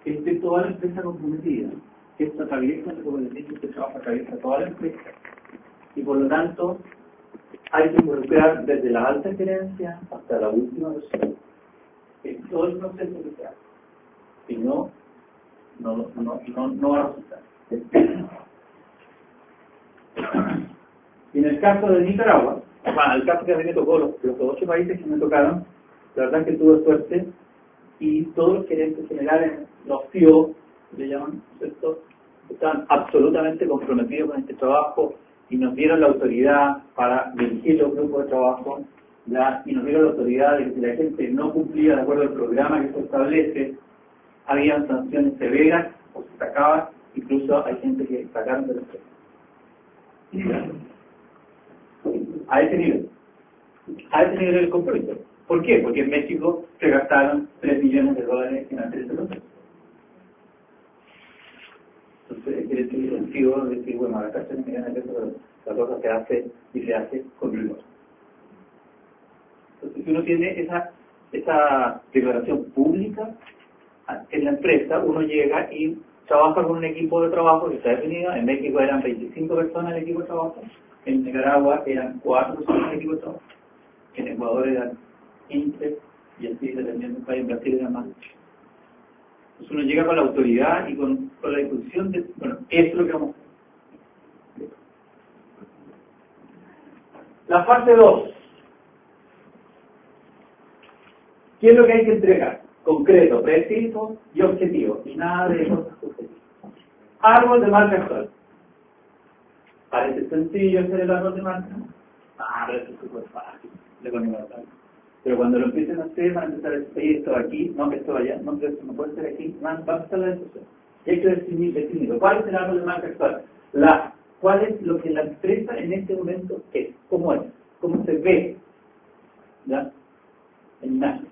esté toda la empresa comprometida, que esto atraviesa, como les dije, este trabajo atraviesa toda la empresa, y por lo tanto hay que involucrar desde la alta gerencia hasta la última persona en todo el proceso que se hace. Si no, no va a resultar. Y en el caso de Nicaragua, bueno, el caso que a mí me tocó, los 8 países que me tocaron, la verdad es que tuve suerte y todos los gerentes generales, los CEO, le llaman, ¿cierto?, estaban absolutamente comprometidos con este trabajo y nos dieron la autoridad para dirigir los grupos de trabajo, ¿ya? Y nos dieron la autoridad de que si la gente no cumplía de acuerdo al programa que se establece, habían sanciones severas o se sacaba, incluso hay gente que sacaron de la empresa. A ese nivel el compromiso. ¿Por qué? Porque en México se gastaron $3 millones en hacer ese proceso. Entonces, quiere decir el sentido de decir, bueno, acá se me quedan el peso, la cosa se hace y se hace con rigor. Entonces, si uno tiene esa declaración pública en la empresa, uno llega y trabaja con un equipo de trabajo que está definido. En México eran 25 personas en el equipo de trabajo, en Nicaragua eran 4 personas en el equipo de trabajo, en Ecuador eran 15, y así dependiendo del país, en Brasil eran más. Entonces uno llega con la autoridad y con la disposición de, bueno, esto es lo que vamos a hacer. La fase 2. ¿Qué es lo que hay que entregar? Concreto, preciso y objetivo. Y nada de cosas subjetivas. Árbol de marca actual. Parece sencillo hacer el árbol de marca. Pero eso es súper fácil. Pero cuando lo empiecen a hacer, van a empezar a decir esto aquí, no que esto allá, no que esto no puede ser aquí, va a empezar la discusión. Y hay que definirlo. ¿Cuál es el árbol de marca actual? ¿Cuál es lo que la empresa en este momento es? ¿Cómo es? ¿Cómo se ve? ¿Ya? En imagen.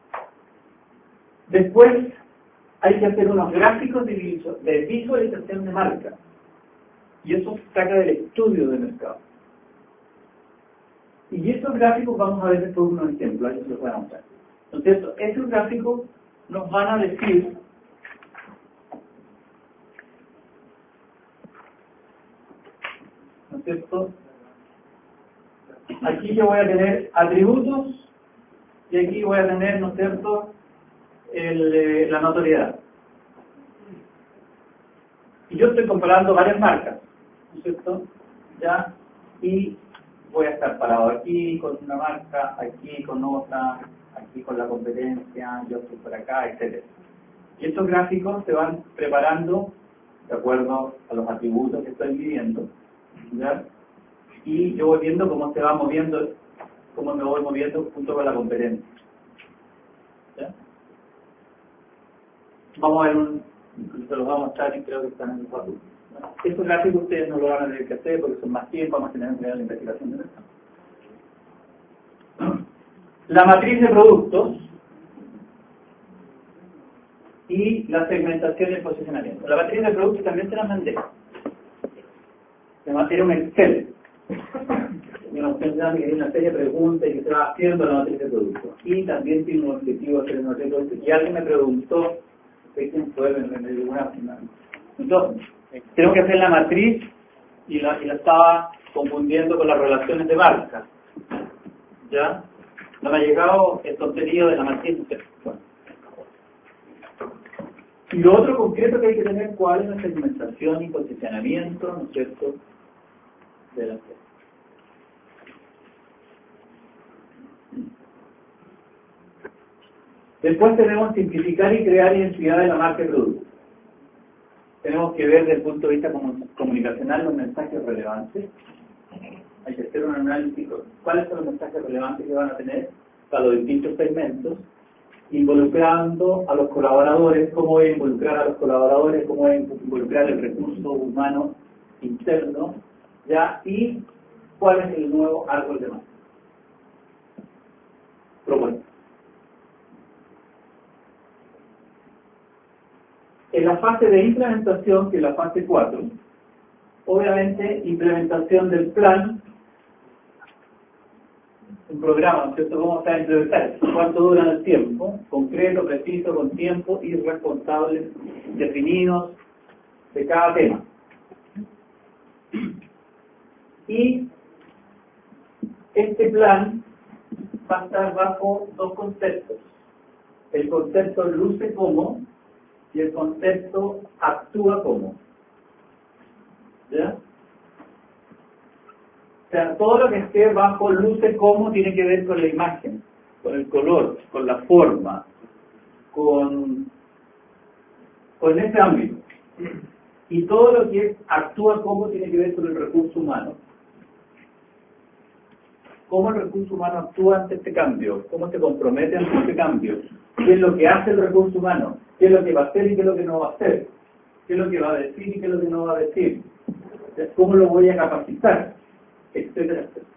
Después hay que hacer unos gráficos de visualización de marca. Y eso se saca del estudio de mercado. Y estos gráficos vamos a ver después unos ejemplos, ahí se los voy a mostrar. Entonces, esos gráficos nos van a decir ¿no es cierto? Aquí yo voy a tener atributos y aquí voy a tener, ¿no es cierto?, la notoriedad. Y yo estoy comparando varias marcas, ¿no es cierto? ¿Ya? Y voy a estar parado aquí con una marca, aquí con otra, aquí con la competencia, yo estoy por acá, etc. Y estos gráficos se van preparando de acuerdo a los atributos que estoy midiendo, ¿ya? Y yo voy viendo cómo se va moviendo, cómo me voy moviendo junto con la competencia. ¿Ya? Vamos a ver se los voy a mostrar y creo que están en el papel. Estos gráficos ustedes no lo van a tener que hacer porque son más tiempo, vamos a tener que ver la investigación de mercado. La matriz de productos y la segmentación y el posicionamiento. La matriz de productos también se la mandé. Era un Excel. Una opción que tiene una serie de preguntas y que se va haciendo la matriz de productos. Y también tiene un objetivo hacer una matriz de productos. Y alguien me preguntó, ¿quién fue? Me dio una final. Entonces, tengo que hacer la matriz y la estaba confundiendo con las relaciones de marca. ¿Ya? No me ha llegado el contenido de la matriz. Bueno. Y lo otro concreto que hay que tener, ¿cuál es la segmentación y posicionamiento, ¿no es cierto?, de la empresa. Después tenemos simplificar y crear identidad de la marca y producto. Tenemos que ver desde el punto de vista comunicacional los mensajes relevantes. Hay que hacer un análisis de cuáles son los mensajes relevantes que van a tener para los distintos segmentos, involucrando a los colaboradores, cómo voy a involucrar a los colaboradores, cómo voy a involucrar el recurso humano interno, ¿ya? Y cuál es el nuevo árbol de marca. Propuesta. En la fase de implementación, que es la fase 4, obviamente implementación del plan un programa, ¿no es cierto?, cómo se va a implementar, cuánto duran el tiempo, concreto, preciso, con tiempo y responsables definidos de cada tema. Y este plan va a estar bajo dos conceptos: el concepto luce como y el concepto actúa como. ¿Ya? O sea, todo lo que esté bajo luce como tiene que ver con la imagen, con el color, con la forma, con ese ámbito. Y todo lo que actúa como tiene que ver con el recurso humano. ¿Cómo el recurso humano actúa ante este cambio? ¿Cómo se compromete ante este cambio? ¿Qué es lo que hace el recurso humano? ¿Qué es lo que va a hacer y qué es lo que no va a hacer? ¿Qué es lo que va a decir y qué es lo que no va a decir? ¿Cómo lo voy a capacitar? Etcétera, etcétera.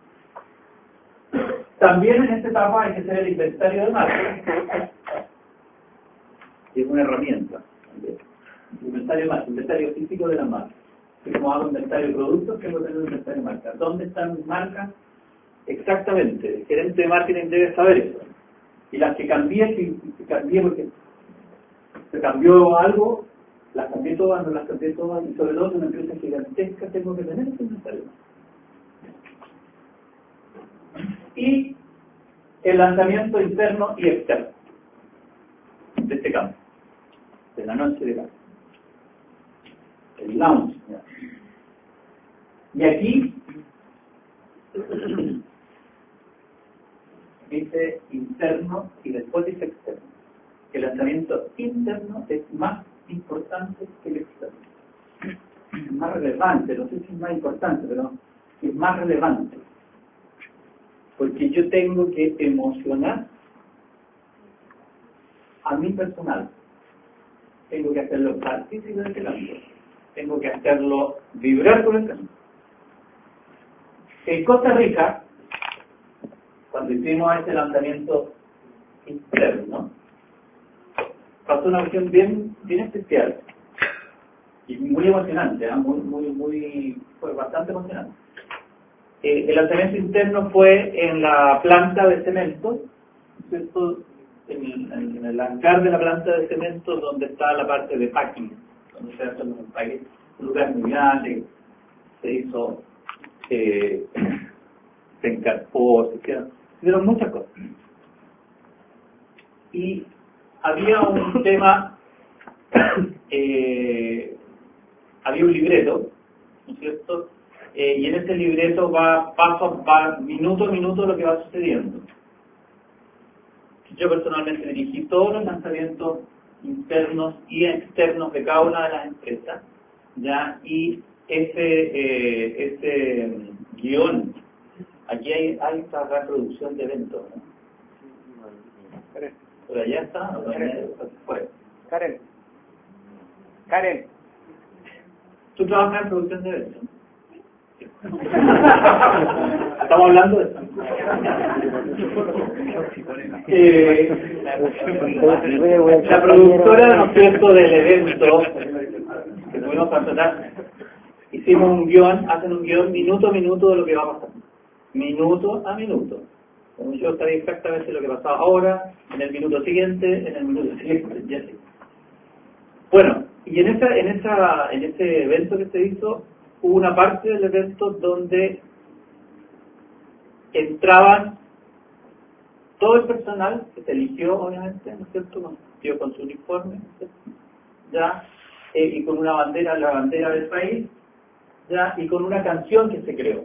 También en esta etapa hay que hacer el inventario de marca, que es una herramienta. Inventario de marca, inventario físico de la marca. Como hago inventario de productos, tengo que tener un inventario de marca. ¿Dónde están mis marcas? Exactamente, el gerente de marketing debe saber eso. Y las que cambié, si cambié porque se cambió algo, las cambié todas, no las cambié todas, y sobre todo en una empresa gigantesca tengo que tener ese inventario. Y el lanzamiento interno y externo de este cambio, de la noche de cambio. El launch. Y aquí dice interno y después dice externo. El lanzamiento interno es más importante que el externo. Es más relevante, no sé si es más importante, pero es más relevante. Porque yo tengo que emocionar a mi personal. Tengo que hacerlo partícipe de este cambio. Tengo que hacerlo vibrar con el cambio. En Costa Rica, cuando hicimos este lanzamiento interno, pasó una cuestión bien especial y muy emocionante, fue bastante emocionante. El lanzamiento interno fue en la planta de cemento, ¿cierto? En el hangar de la planta de cemento, donde está la parte de packing, donde se hacen los empaques, un lugar muy grande, se hizo, se encarpó, se hicieron muchas cosas. Y había un tema, había un libreto, ¿no es cierto? Y en ese libreto va minuto a minuto lo que va sucediendo. Yo personalmente dirigí todos los lanzamientos internos y externos de cada una de las empresas, ¿ya? Y ese guión, aquí hay esta reproducción de eventos, ¿no? Pero allá está, ¿no? Karen, ¿tú trabajas en producción de eventos? Estamos hablando de eso. La productora, ¿no es cierto?, del evento que tuvimos a tratar, hicimos un guión, hacen un guión minuto a minuto de lo que va a pasar. Minuto a minuto. Como yo sabía exactamente lo que pasaba ahora, en el minuto siguiente, en el minuto siguiente, y así. Bueno, y en ese evento que se hizo, hubo una parte del evento donde entraban todo el personal que se eligió, obviamente, ¿no es cierto?, con su uniforme, ¿no es cierto?, ya, y con una bandera, la bandera del país, ya, y con una canción que se creó.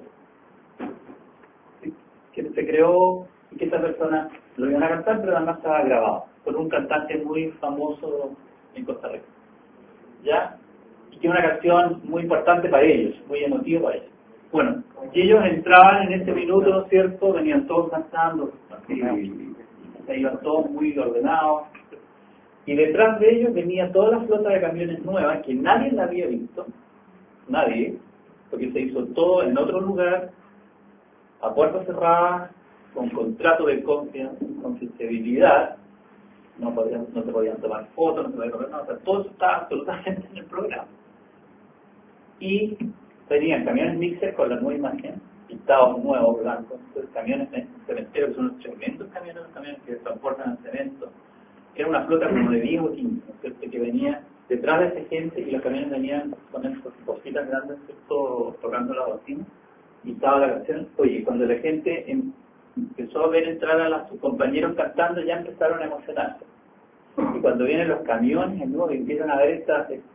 Que se creó y que esta persona lo iban a cantar, pero además estaba grabado por un cantante muy famoso en Costa Rica, ¿ya? Y que es una canción muy importante para ellos, muy emotiva para ellos. Bueno, y ellos entraban en ese minuto, ¿no es cierto?, venían todos cantando, así, se iban todos muy ordenados, y detrás de ellos venía toda la flota de camiones nuevas que nadie la había visto, nadie, porque se hizo todo en otro lugar, a puertas cerradas, con contrato de confidencialidad, no se podían tomar fotos, no se podían tomar nada, o sea, todo eso estaba absolutamente en el programa. Y venían camiones mixer con la nueva imagen, pintados nuevos, blancos, entonces camiones cementeros, que son los tremendos camiones que transportan el cemento. Era una flota como de 10 o 15, ¿no es cierto?, que venía detrás de esa gente, y los camiones venían con esas cositas grandes, ¿cierto?, tocando la bocina, y estaba la canción. Oye, cuando la gente empezó a ver entrar a sus compañeros cantando, ya empezaron a emocionarse. Y cuando vienen los camiones, de nuevo, y empiezan a ver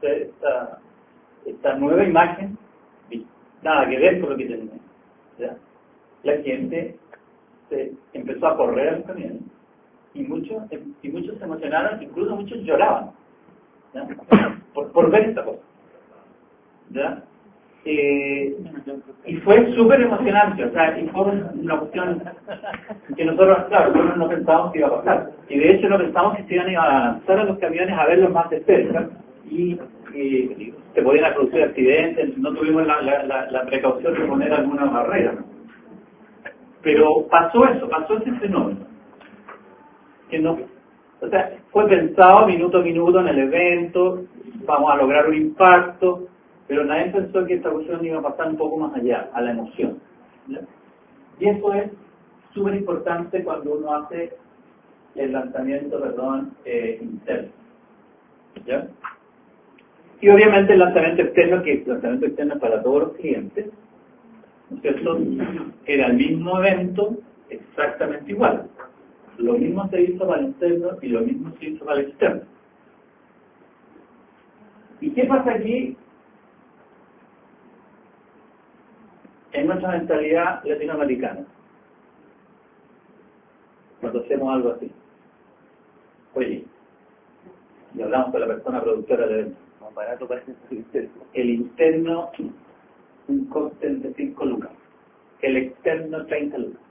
esta nueva imagen, nada que ver con lo que tenían, ¿ya? La gente se empezó a correr a los camiones, y muchos se emocionaron, incluso muchos lloraban, ¿ya?, por ver esta cosa, ¿ya? Y fue súper emocionante, o sea, y fue una cuestión que nosotros, claro, nosotros no pensábamos que iba a pasar, y de hecho no pensamos que se iban a lanzar a los camiones a verlos más de cerca, y se podían producir accidentes. No tuvimos la precaución de poner alguna barrera, pero pasó ese fenómeno, que no, o sea, fue pensado minuto a minuto en el evento, vamos a lograr un impacto, pero nadie pensó que esta cuestión iba a pasar un poco más allá, a la emoción, ¿ya? Y eso es súper importante cuando uno hace el lanzamiento, interno, ¿ya? Y obviamente el lanzamiento externo, que el lanzamiento externo es para todos los clientes, ¿no es cierto?, era el mismo evento, exactamente igual. Lo mismo se hizo para el interno y lo mismo se hizo para el externo. ¿Y qué pasa aquí en nuestra mentalidad latinoamericana cuando hacemos algo así? Oye, y hablamos con la persona productora del evento, más barato parece el interno, un cóctel de 5 lucas, el externo 30 lucas.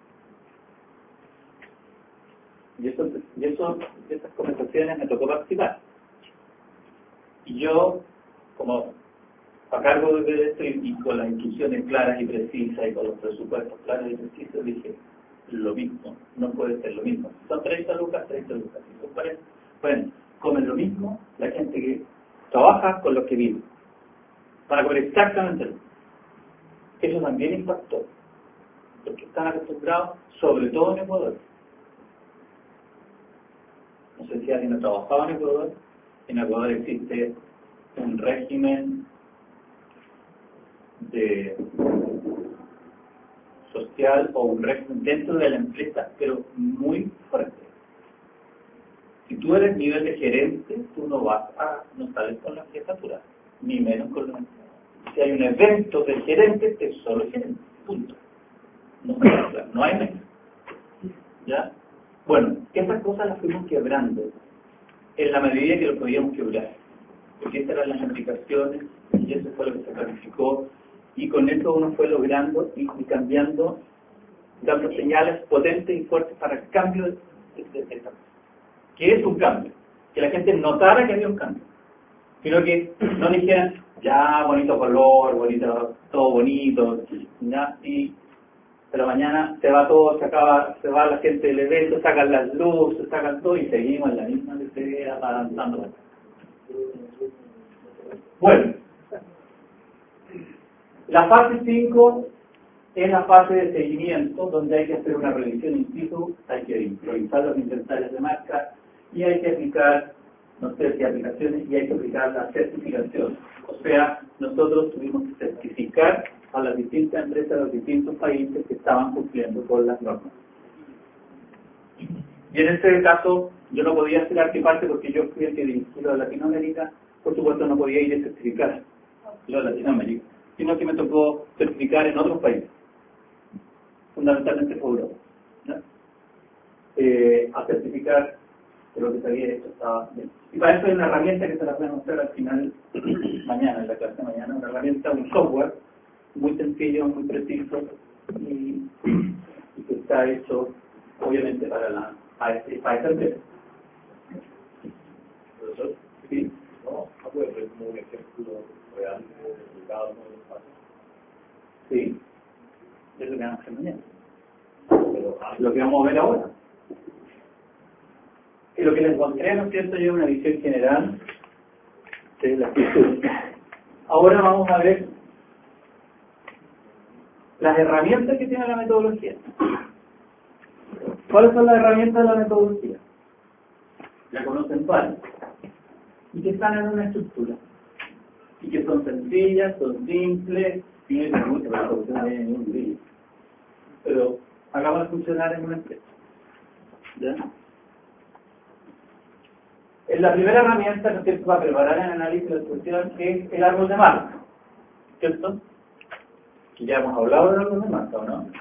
Y de esas conversaciones me tocó participar. Y yo, como a cargo de esto, y con las instrucciones claras y precisas y con los presupuestos claros y precisos, dije, lo mismo, no puede ser lo mismo. Si son 30 lucas, 30 lucas. Si son 40, bueno, comen lo mismo la gente que trabaja con los que vive. Para comer exactamente lo mismo. Eso también impactó, porque están acostumbrados, sobre todo en Ecuador. No sé si alguien ha trabajado en Ecuador. En Ecuador existe un régimen social o un régimen dentro de la empresa, pero muy fuerte. Si tú eres nivel de gerente, tú no sales con la jefatura, ni menos con la empresa. Si hay un evento de gerente, es solo gerente, punto. No hay menos. ¿Ya? Bueno, esas cosas las fuimos quebrando en la medida que lo podíamos quebrar, porque esas eran las aplicaciones y eso fue lo que se planificó, y con eso uno fue logrando y cambiando, dando señales potentes y fuertes para el cambio de esta cosa. ¿Qué es un cambio? Que la gente notara que había un cambio, sino que no dijeran, ya, bonito color, bonito, todo bonito, ¿ya? Y pero mañana se va todo, se va la gente del evento, sacan las luces, sacan todo y seguimos en la misma que avanzando. Bueno, la fase 5 es la fase de seguimiento, donde hay que hacer una revisión in situ, hay que revisar los inventarios de marca y hay que aplicar, no sé si aplicaciones, y hay que aplicar la certificación. O sea, nosotros tuvimos que certificar a las distintas empresas de los distintos países que estaban cumpliendo con las normas. Y en este caso, yo no podía hacer artiparte porque yo fui el que dirigí lo de Latinoamérica, por supuesto no podía ir a certificar lo de Latinoamérica, sino que me tocó certificar en otros países, fundamentalmente por Europa, ¿no? A certificar que lo que se había hecho estaba bien. Y para eso hay una herramienta que se la voy a mostrar al final, mañana, en la clase de mañana, una herramienta, un software muy sencillo, muy preciso y que está hecho obviamente para esa empresa. ¿Profesor? ¿Sí? No puede ser como un ejemplo real de cada uno de los pasos. Sí, es lo que vamos a hacer mañana. Lo que vamos a ver ahora. Y lo que les encontré, ¿no es cierto?, yo una visión general de la estructura. Ahora vamos a ver las herramientas que tiene la metodología. ¿Cuáles son las herramientas de la metodología? La conocen varias. Y que están en una estructura. Y que son sencillas, son simples, tienen mucha resolución, no tienen ningún brillo. Pero hagámoslas funcionar en una empresa. ¿Ya? La primera herramienta que va a preparar el análisis de la solución es el árbol de marca. ¿Cierto? Ya hemos hablado del árbol de marca, ¿o no?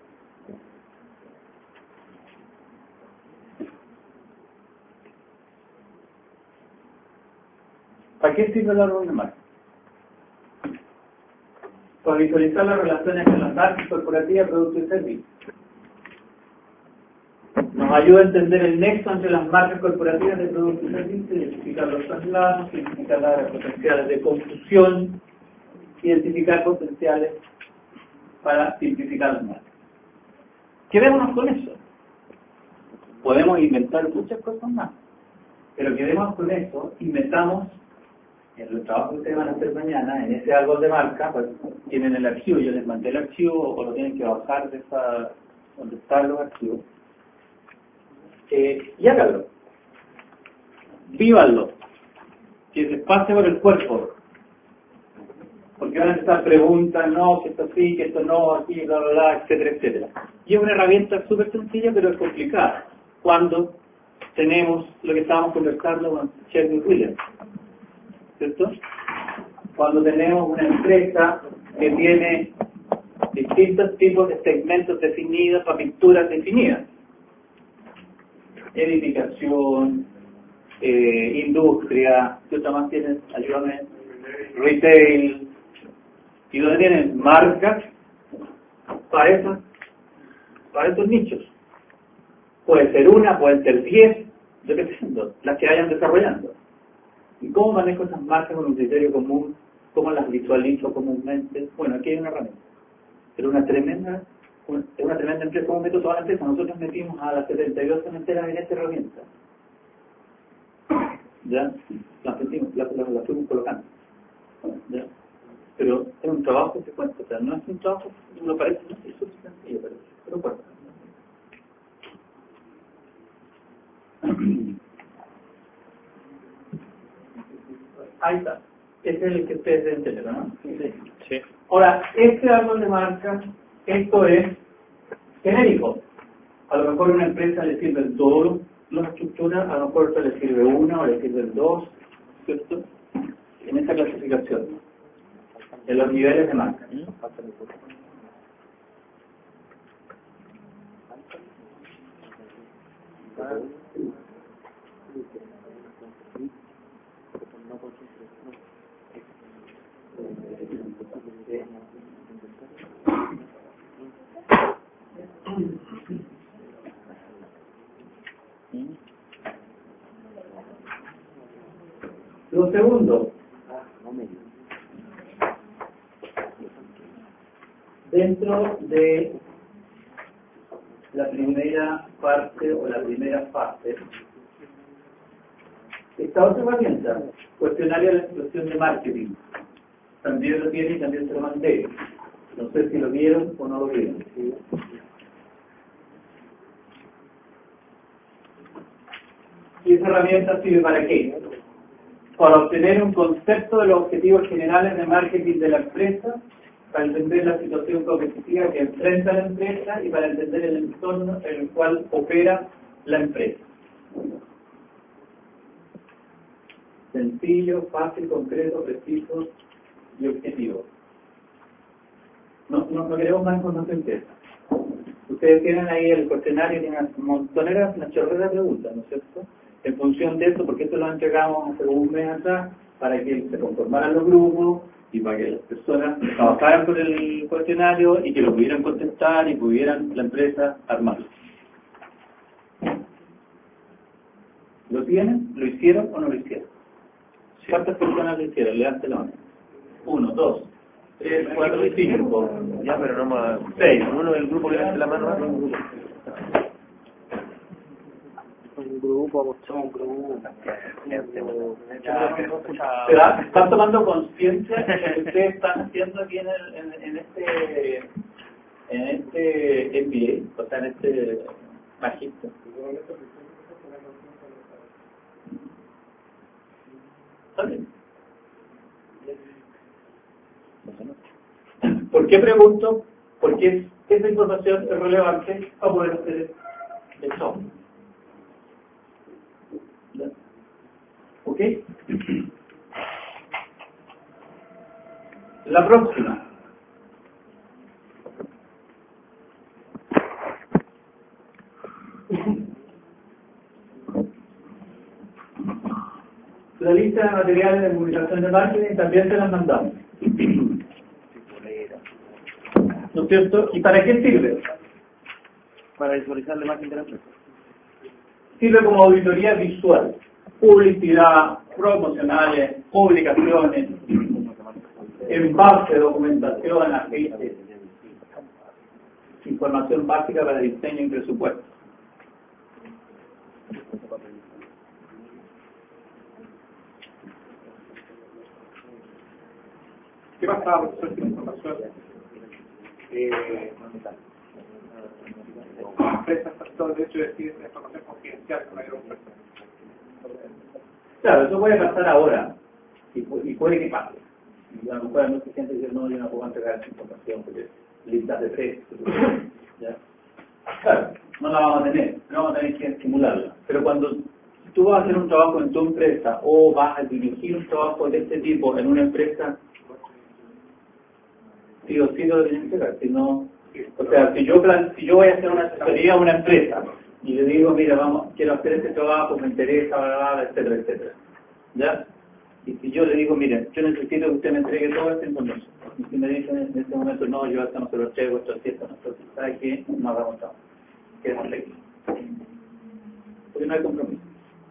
¿Para qué sirve el árbol de marca? Para visualizar las relaciones entre las marcas corporativas, productos y servicios. Nos ayuda a entender el nexo entre las marcas corporativas de productos y servicios, identificar los traslados, identificar las áreas potenciales de confusión, identificar potenciales para simplificar las marcas. Quedémonos con eso. Podemos inventar muchas cosas más, pero quedémonos con eso, inventamos en los trabajos que ustedes van a hacer mañana, en ese árbol de marca, pues, tienen el archivo, yo les mandé el archivo o lo tienen que bajar de esa donde están los archivos. Y háganlo, vívanlo, que se pase por el cuerpo, porque van a empezar preguntas, no, que esto sí, que esto no, aquí, bla, bla, bla, etcétera, etcétera. Y es una herramienta súper sencilla, pero es complicada, cuando tenemos lo que estábamos conversando con Chadwick Williams, ¿cierto? Cuando tenemos una empresa que tiene distintos tipos de segmentos definidos para pinturas definidas. Edificación, industria, ¿qué otra más tienes? Ayúdame. Retail, y donde tienen marcas para esos nichos. Puede ser una, pueden ser 10, dependiendo, las que vayan desarrollando. ¿Y cómo manejo esas marcas con un criterio común? ¿Cómo las visualizo comúnmente? Bueno, aquí hay una herramienta. Pero es una tremenda empresa, como meto toda la empresa. Nosotros metimos a las 72 cementeras en esta herramienta. ¿Ya? Las fuimos colocando. ¿Ya? Pero es un trabajo que se cuenta. O sea, no es un trabajo que uno parece, no es súper sencillo, pero cuenta. Ahí está. Este es el que ustedes deben tener, ¿no? Sí. Ahora, este árbol de marca, esto es genérico. A lo mejor a una empresa le sirven todas las estructuras, a lo mejor a otra le sirve una o le sirven dos, ¿cierto? En esta clasificación, en los niveles de marca. Lo segundo, dentro de la primera parte o la primera fase, esta otra herramienta, cuestionario de la situación de marketing. También lo tiene y también se lo mandé. No sé si lo vieron o no lo vieron. ¿Y esa herramienta sirve para qué? Para obtener un concepto de los objetivos generales de marketing de la empresa, para entender la situación competitiva que enfrenta la empresa y para entender el entorno en el cual opera la empresa. Sencillo, fácil, concreto, preciso y objetivo. No queremos más información que esa. Ustedes tienen ahí el cuestionario, tienen una chorrera de preguntas, ¿no es cierto? En función de eso, porque esto lo entregamos hace un mes atrás, para que se conformaran los grupos y para que las personas trabajaran con el cuestionario y que lo pudieran contestar y pudieran la empresa armarlo. ¿Lo tienen? ¿Lo hicieron o no lo hicieron? ¿Cuántas personas lo hicieron? Levanten la mano. 1, 2, 3, 4 y 5. Ya, pero no más. 6. Uno del grupo que levante la mano. Un grupo, un grupo. ¿Están tomando conciencia de lo que ustedes están haciendo aquí en este en este MBA, o sea, en este magíster. ¿Está bien? ¿Por qué pregunto? Porque esa información es relevante para poder hacer el software. ¿Ok? La próxima. La lista de materiales de publicación de marketing también se las mandamos. ¿No es cierto? ¿Y para qué sirve? Para visualizar la imagen de la empresa. Sirve como auditoría visual. Publicidad, promocionales, publicaciones, envase, documentación, aceites, información básica para diseño y presupuesto. ¿Qué pasa con esta información? Las empresas están todo el derecho de decir esta información confidencial con la empresa. Claro, eso puede pasar ahora y puede que pase. Y a lo mejor hay mucha gente que dice, no, yo no puedo entregar esa información porque listas de precios. ¿Ya? Claro, no la vamos a tener, no vamos a tener que estimularla. Pero cuando tú vas a hacer un trabajo en tu empresa o vas a dirigir un trabajo de este tipo en una empresa, sí o sí lo tienes que hacer. Si no, o sea, si yo voy a hacer una asesoría a una empresa y le digo, mira, quiero hacer este trabajo, me interesa, bla, bla, bla, etcétera, etcétera. ¿Ya? Y si yo le digo, mire, yo necesito que usted me entregue toda esta información. Y si me dicen en este momento, no, yo esto no se lo entrego, esto es cierto, entonces, ¿sabe qué? No hagamos trabajo. Quedemos aquí. Porque no hay compromiso.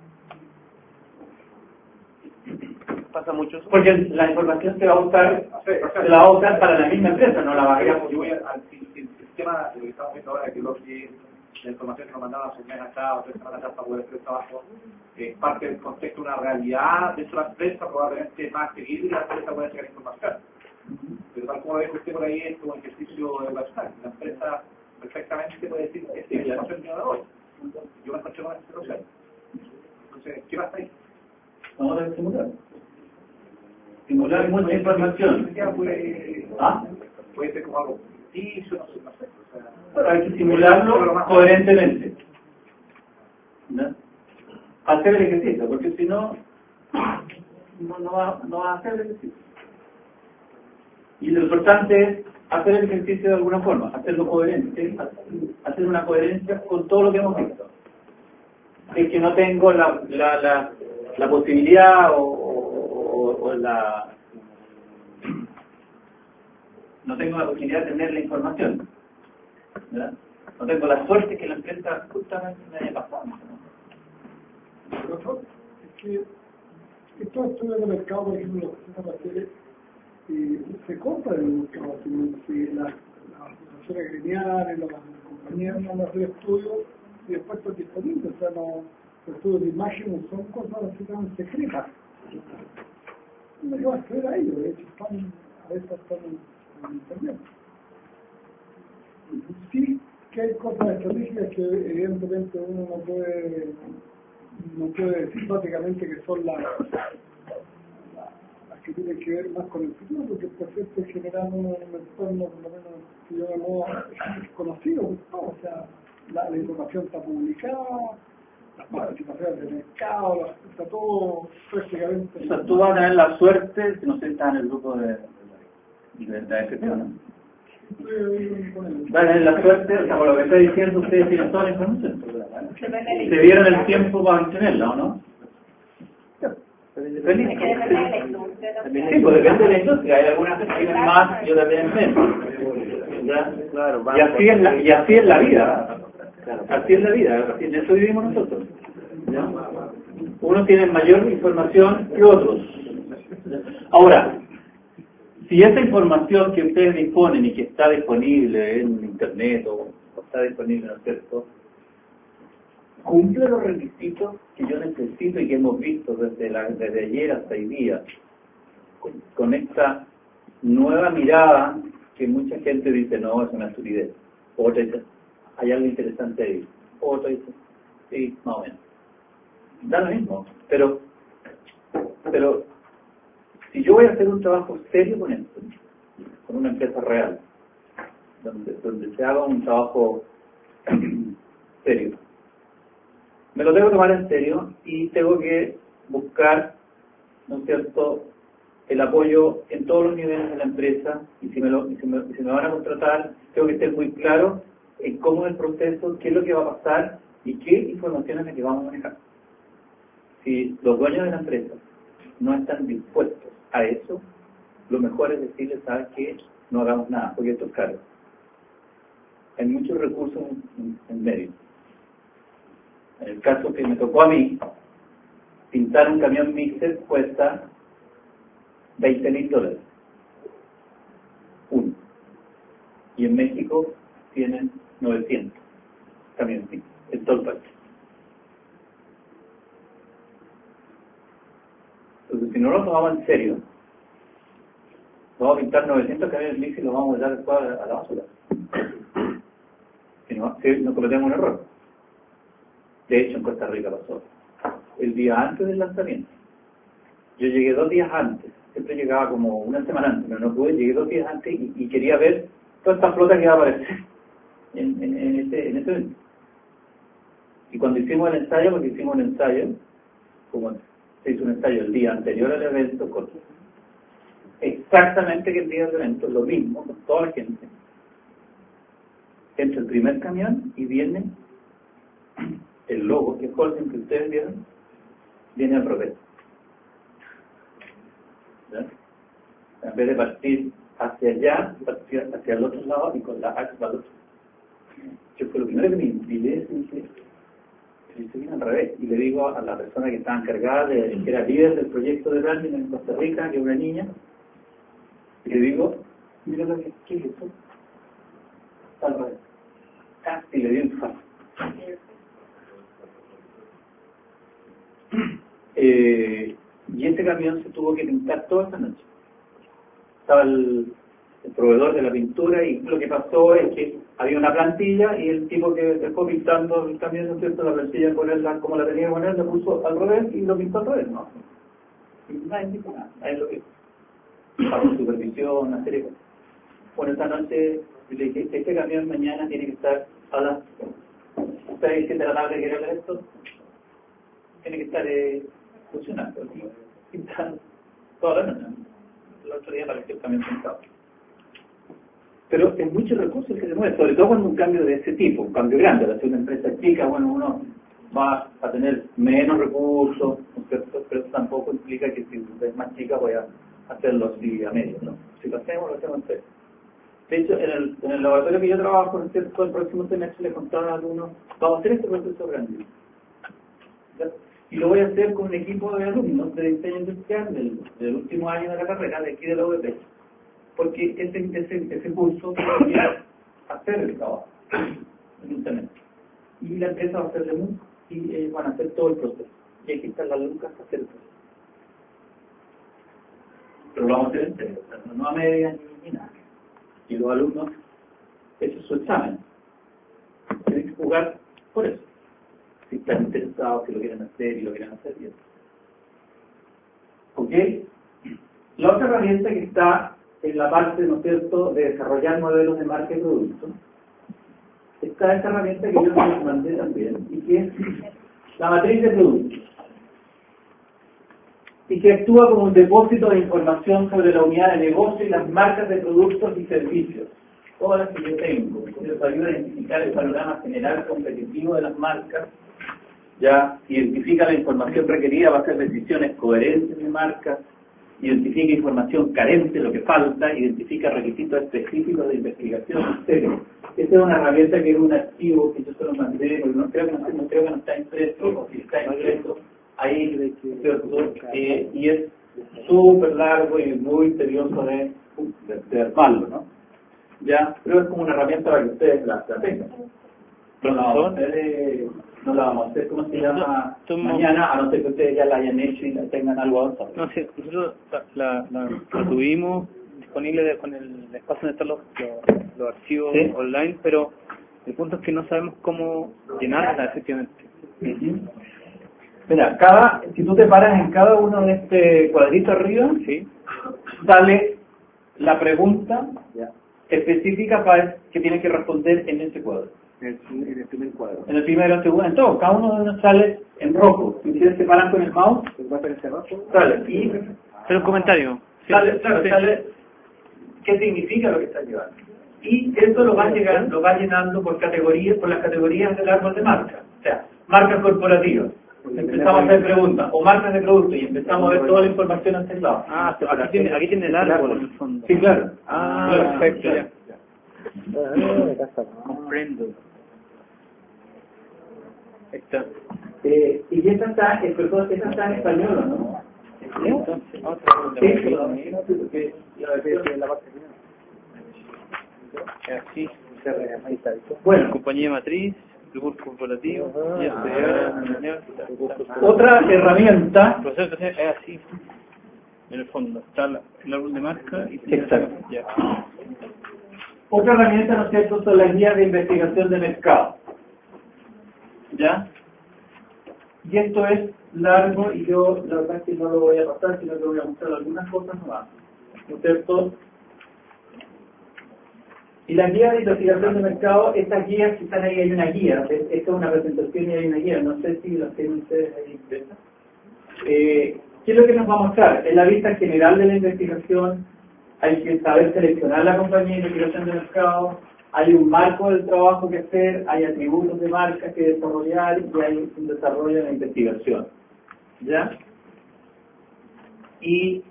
Pasa mucho eso. Porque la información se va a usar, se la va a usar para la misma empresa, no la va a Yo voy al sistema de lo que estamos viendo ahora, que la información que nos mandaban hace un mes acá o 3 semanas atrás para poder hacer el trabajo, parte del contexto de una realidad dentro de la empresa, probablemente más seguido y la empresa puede entregar información. Pero tal como lo dice usted por ahí, es como ejercicio educacional. La empresa perfectamente puede decir que esta información yo no la doy. Yo me encontré con esta situación. Entonces, ¿qué pasa ahí? Vamos a estimular. Estimular mucha información. Puede ser como algo ficticio, no sé. Pero hay que estimularlo coherentemente. ¿No? Hacer el ejercicio, porque si no, no va a hacer el ejercicio. Y lo importante es hacer el ejercicio de alguna forma, hacerlo coherente, hacer una coherencia con todo lo que hemos visto. Es que no tengo la posibilidad o no tengo la posibilidad de tener la información, ¿verdad? No tengo la suerte que la empresa justamente me haya pasado. Lo otro es que estos estudios de mercado, por ejemplo, los que se refiere, se compran en el mercado. Si las asociaciones gremiales, las compañías no hacen estudios y después están disponibles. O sea, los estudios de imagen no son cosas así tan secretas. No hay que acceder a ellos, de hecho, a veces están en internet. Sí que hay cosas estratégicas que evidentemente uno no puede decir básicamente que son las que tienen que ver más con el futuro, porque el proceso es generar un entorno, por lo menos, que yo no conocido, ¿no? O sea, la información está publicada, las participaciones del mercado, está todo prácticamente... O sea, tú vas a tener la suerte, si no sé, estás en el grupo de AFP, ¿no? Vas a tener la suerte, o sea, por lo que estoy diciendo, ustedes tienen toda la información. Se dieron el tiempo para obtenerla, ¿o no? Depende. Sí, pues depende de la industria. Hay algunas que tienen más y otras tienen menos. Claro, Y así es la vida. Así es la vida. En eso vivimos nosotros. ¿Ya? Unos tienen mayor información que otros. Ahora, si esa información que ustedes disponen y que está disponible en internet o está disponible, ¿no es cierto?, cumple los requisitos que yo necesito y que hemos visto desde ayer hasta hoy día, con esta nueva mirada que mucha gente dice, no, es una estupidez. Otra dice, hay algo interesante ahí. Otra dice, sí, más o menos. Da lo mismo, pero si yo voy a hacer un trabajo serio con esto, con una empresa real, donde se haga un trabajo serio, me lo tengo que tomar en serio y tengo que buscar, ¿no es cierto?, el apoyo en todos los niveles de la empresa, y si me van a contratar, tengo que estar muy claro en cómo es el proceso, qué es lo que va a pasar y qué información es la que vamos a manejar. Si los dueños de la empresa no están dispuestos a eso, lo mejor es decirles, ¿sabes qué? No hagamos nada, porque esto es caro. Hay muchos recursos en medio. En el caso que me tocó a mí, pintar un camión mixer cuesta $20,000. Uno. Y en México tienen 900 camiones mixer, en todo el país. Entonces, si no lo tomamos en serio, vamos a pintar 900 camiones mixer y los vamos a dar después a la basura. Si no cometemos un error. De hecho, en Costa Rica pasó. El día antes del lanzamiento. Yo llegué 2 días antes. Siempre llegaba como una semana antes, pero no pude. Llegué 2 días antes y quería ver toda esta flota que iba a aparecer en este evento. Y cuando hicimos el ensayo, porque hicimos un ensayo, como se hizo un ensayo el día anterior al evento, con exactamente que el día del evento, lo mismo, con toda la gente. Entra el primer camión y viene el logo, que es Holcim, que ustedes vieron, viene al revés. ¿Ya? En vez de partir hacia allá, partir hacia el otro lado y con la axe para el otro. Yo fue lo primero que me inspiré, y se viene al revés. Y le digo a la persona que estaba encargada, que era líder del proyecto de branding en Costa Rica, que es una niña, y le digo, mira lo que ¿qué es eso? Está al revés. Casi le dio un infarto. Y ese camión se tuvo que pintar toda esa noche. Estaba el proveedor de la pintura y lo que pasó es que había una plantilla y el tipo que dejó pintando el camión, ¿no es cierto?, la plantilla ponerla como la tenía que poner, la puso al revés y lo pintó al revés, ¿no? Y nadie dijo nada, nadie lo hizo. Bajo supervisión, una serie de cosas. Bueno, esta noche le dije, este camión mañana tiene que estar a las 6, 7 de la tarde, que era esto, tiene que estar funcionando, pintando toda la noche. El otro día apareció el camión pintado. Pero es mucho recurso el que se mueve, sobre todo cuando un cambio de ese tipo, un cambio grande, al ser una empresa chica, bueno, uno va a tener menos recursos, ¿no es cierto? Pero eso tampoco implica que si es más chica voy a hacerlo así a medio, ¿no? Si lo hacemos en serio. De hecho, en el laboratorio que yo trabajo, ¿no es cierto?, el próximo semestre le contaba a algunos, vamos a hacer este proceso grande. ¿Ya? Y lo voy a hacer con un equipo de alumnos de diseño industrial del último año de la carrera, de aquí de la UDP. Porque ese curso quiere hacer el trabajo en un semestre. Y la empresa va a hacerle mucho y van a hacer todo el proceso. Y aquí están las lucas para hacer el proceso. Pero lo vamos a hacer en serio, no a medias ni nada. Y los alumnos, eso es su examen. Tienen que jugar por eso. Si están interesados, si lo quieren hacer y lo quieren hacer bien. ¿Ok? La otra herramienta que está en la parte, ¿no es cierto?, de desarrollar modelos de marca y producto, está esta herramienta que yo les mandé también, y que es la matriz de productos. Y que actúa como un depósito de información sobre la unidad de negocio y las marcas de productos y servicios. Todas las que yo tengo, que nos ayuda a identificar el panorama general competitivo de las marcas, ya identifica la información requerida para hacer decisiones coherentes de marcas, identifica información carente, lo que falta, identifica requisitos específicos de investigación, etc. Esta es una herramienta que es un archivo que yo solo mandé, porque no creo que no está impreso, o si está impreso, ahí, y es súper largo y muy tedioso de armarlo, ¿no? Ya, pero es como una herramienta para que ustedes la tengan. No la vamos a hacer, ¿cómo se llama? Mañana, a no ser que ustedes ya la hayan hecho y la tengan algo avanzado. No, sí, nosotros la tuvimos, disponible con el espacio donde están los archivos Sí. online, pero el punto es que no sabemos cómo llenarla efectivamente. Mira, si tú te paras en cada uno de este cuadrito arriba, ¿Sí? sale la pregunta específica que tienes que responder en ese cuadro. En el primer cuadro. En el primero, en el segundo, en todo. Cada uno de ellos sale en rojo. Si ustedes se paran con el mouse, ¿Va a aparecer abajo? sale. Y Pero un comentario. Sí, sale, claro, sí. sale qué significa lo que está llevando. Y eso lo va llenando por categorías, por las categorías del árbol de marca. O sea, marcas corporativas. Empezamos a hacer preguntas, o marcas de producto, y empezamos a ver toda la información hacia el lado. Ah, aquí tiene el árbol en el fondo. Sí, claro. Ah, Claro, perfecto, claro. ya. Comprendo. Ahí está. Y esta está en español, ¿o no? Entonces, otra pregunta. Sí, porque La parte Es así. bueno, Compañía matriz, grupo corporativo, otra herramienta. proceso es así. En el fondo está el árbol de marca y Exacto. Ya. Otra herramienta, ¿no es cierto?, son las guías de investigación de mercado. ¿Ya? Y esto es largo y yo la verdad es que no lo voy a pasar, sino que voy a mostrar algunas cosas más. ¿No es cierto? Y las guías de investigación de mercado, estas guías que están ahí, hay una guía. Esta es una presentación y hay una guía. No sé si las tienen ustedes ahí impresas. ¿Qué es lo que nos va a mostrar? En la vista general de la investigación, hay que saber seleccionar la compañía de investigación de mercado, hay un marco del trabajo que hacer, hay atributos de marca que desarrollar y hay un desarrollo de la investigación. ¿Ya? Y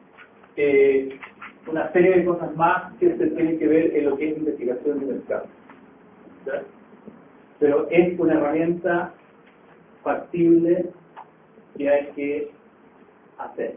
una serie de cosas más que se tienen que ver en lo que es investigación de mercado. ¿Ya? Pero es una herramienta factible que hay que hacer.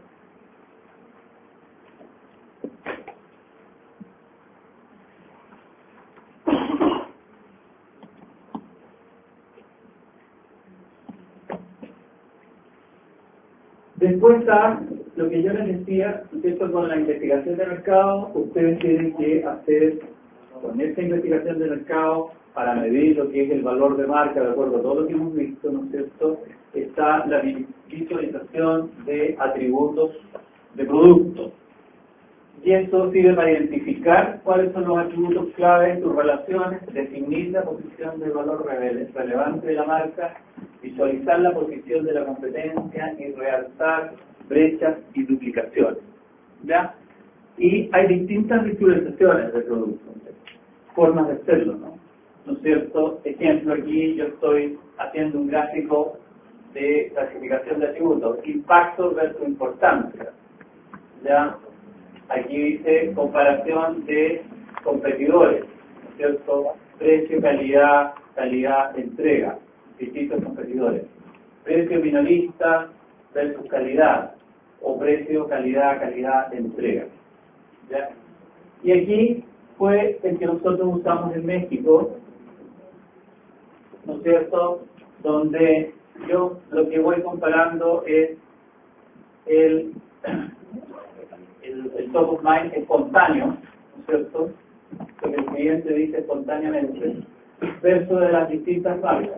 Después está lo que yo les decía, ¿cierto? Con la investigación de mercado, ustedes tienen que hacer, con esta investigación de mercado, para medir lo que es el valor de marca, de acuerdo a todo lo que hemos visto, ¿no es cierto? Está la visualización de atributos de productos. Y eso sirve para identificar cuáles son los atributos clave en tus relaciones, definir la posición del valor relevante de la marca, visualizar la posición de la competencia y realzar brechas y duplicaciones. ¿Ya? Y hay distintas visualizaciones de productos, formas de hacerlo, ¿no? ¿No es cierto? Ejemplo, aquí yo estoy haciendo un gráfico de clasificación de atributos, impacto versus importancia. ¿Ya? Aquí dice comparación de competidores, ¿no es cierto? Precio, calidad, entrega, distintos competidores. Precio minorista versus calidad, o precio, calidad, entrega. ¿Ya? Y aquí fue el que nosotros usamos en México, ¿no es cierto? Donde yo lo que voy comparando es el top of mind espontáneo, ¿no es cierto? Lo que el cliente dice espontáneamente, versus de las distintas marcas.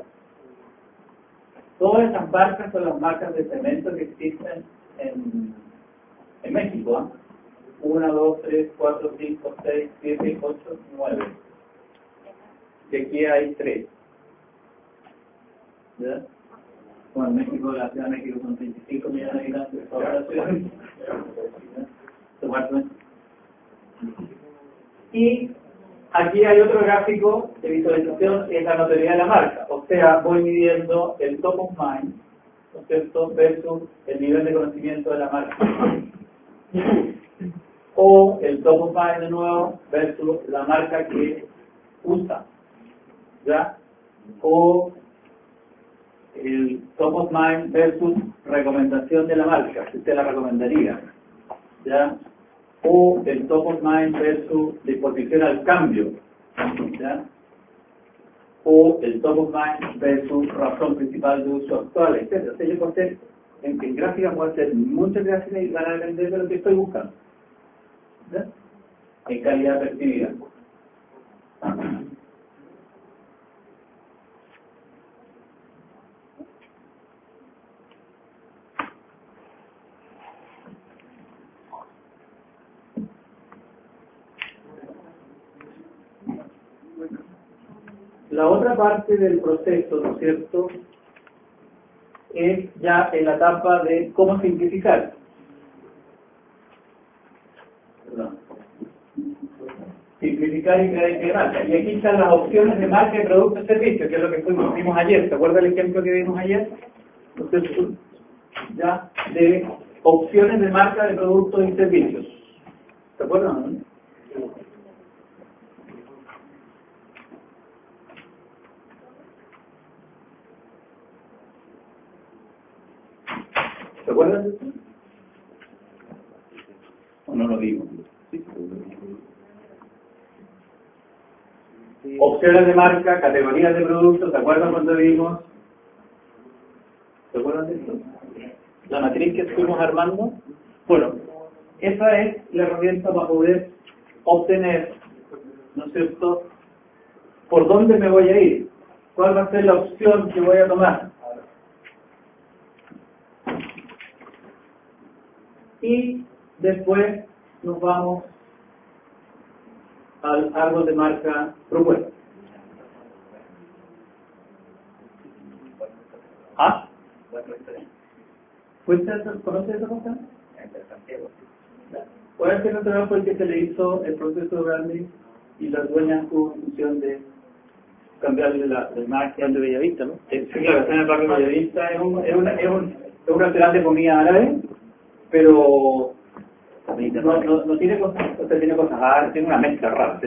Todas esas marcas son las marcas de cemento que existen en México. ¿Eh? 1, 2, 3, 4, 5, 6, 7, 8, 9. Y aquí hay 3. ¿Ya? Bueno, en México, la ciudad de México son 25 millones de habitantes, toda la ciudad. Y aquí hay otro gráfico de visualización que es la notoriedad de la marca. O sea, voy midiendo el top of mind, ¿no es cierto?, versus el nivel de conocimiento de la marca. O el top of mind de nuevo versus la marca que usa. ¿Ya? O el top of mind versus recomendación de la marca, si usted la recomendaría. ¿Ya? O el top of mind versus disposición al cambio, ¿ya? O el top of mind versus razón principal de uso actual, etc. O sea, yo puedo hacer, en gráfica puedo hacer muchas gráficas y van a depender de lo que estoy buscando. ¿Ya? en calidad percibida. La otra parte del proceso, ¿no es cierto?, es ya en la etapa de cómo simplificar. Perdón. Simplificar y crear integral. Y aquí están las opciones de marca, de producto y servicio, que es lo que vimos ayer. ¿Se acuerda el ejemplo que vimos ayer? Entonces, ya de opciones de marca, de productos y servicios. ¿Se acuerdan? ¿Se acuerdan de eso? ¿O no lo digo? Opciones de marca, categorías de productos, ¿se acuerdan cuando vimos? ¿Se acuerdan de esto? La matriz que estuvimos armando. Bueno, esa es la herramienta para poder obtener, ¿no es cierto?, por dónde me voy a ir, cuál va a ser la opción que voy a tomar. Y después nos vamos al árbol de marca propuesta. ¿Ah? ¿Conoce esa cosa? Puede ser otro trabajo el que se le hizo el proceso de branding y las dueñas tuvo función de cambiarle la imagen de Bellavista, ¿no? Sí, claro, está en el barrio Bellavista, es un restaurante de comida árabe, pero no tiene cosas, o sea, tiene cosas árabes, tiene una mezcla rara,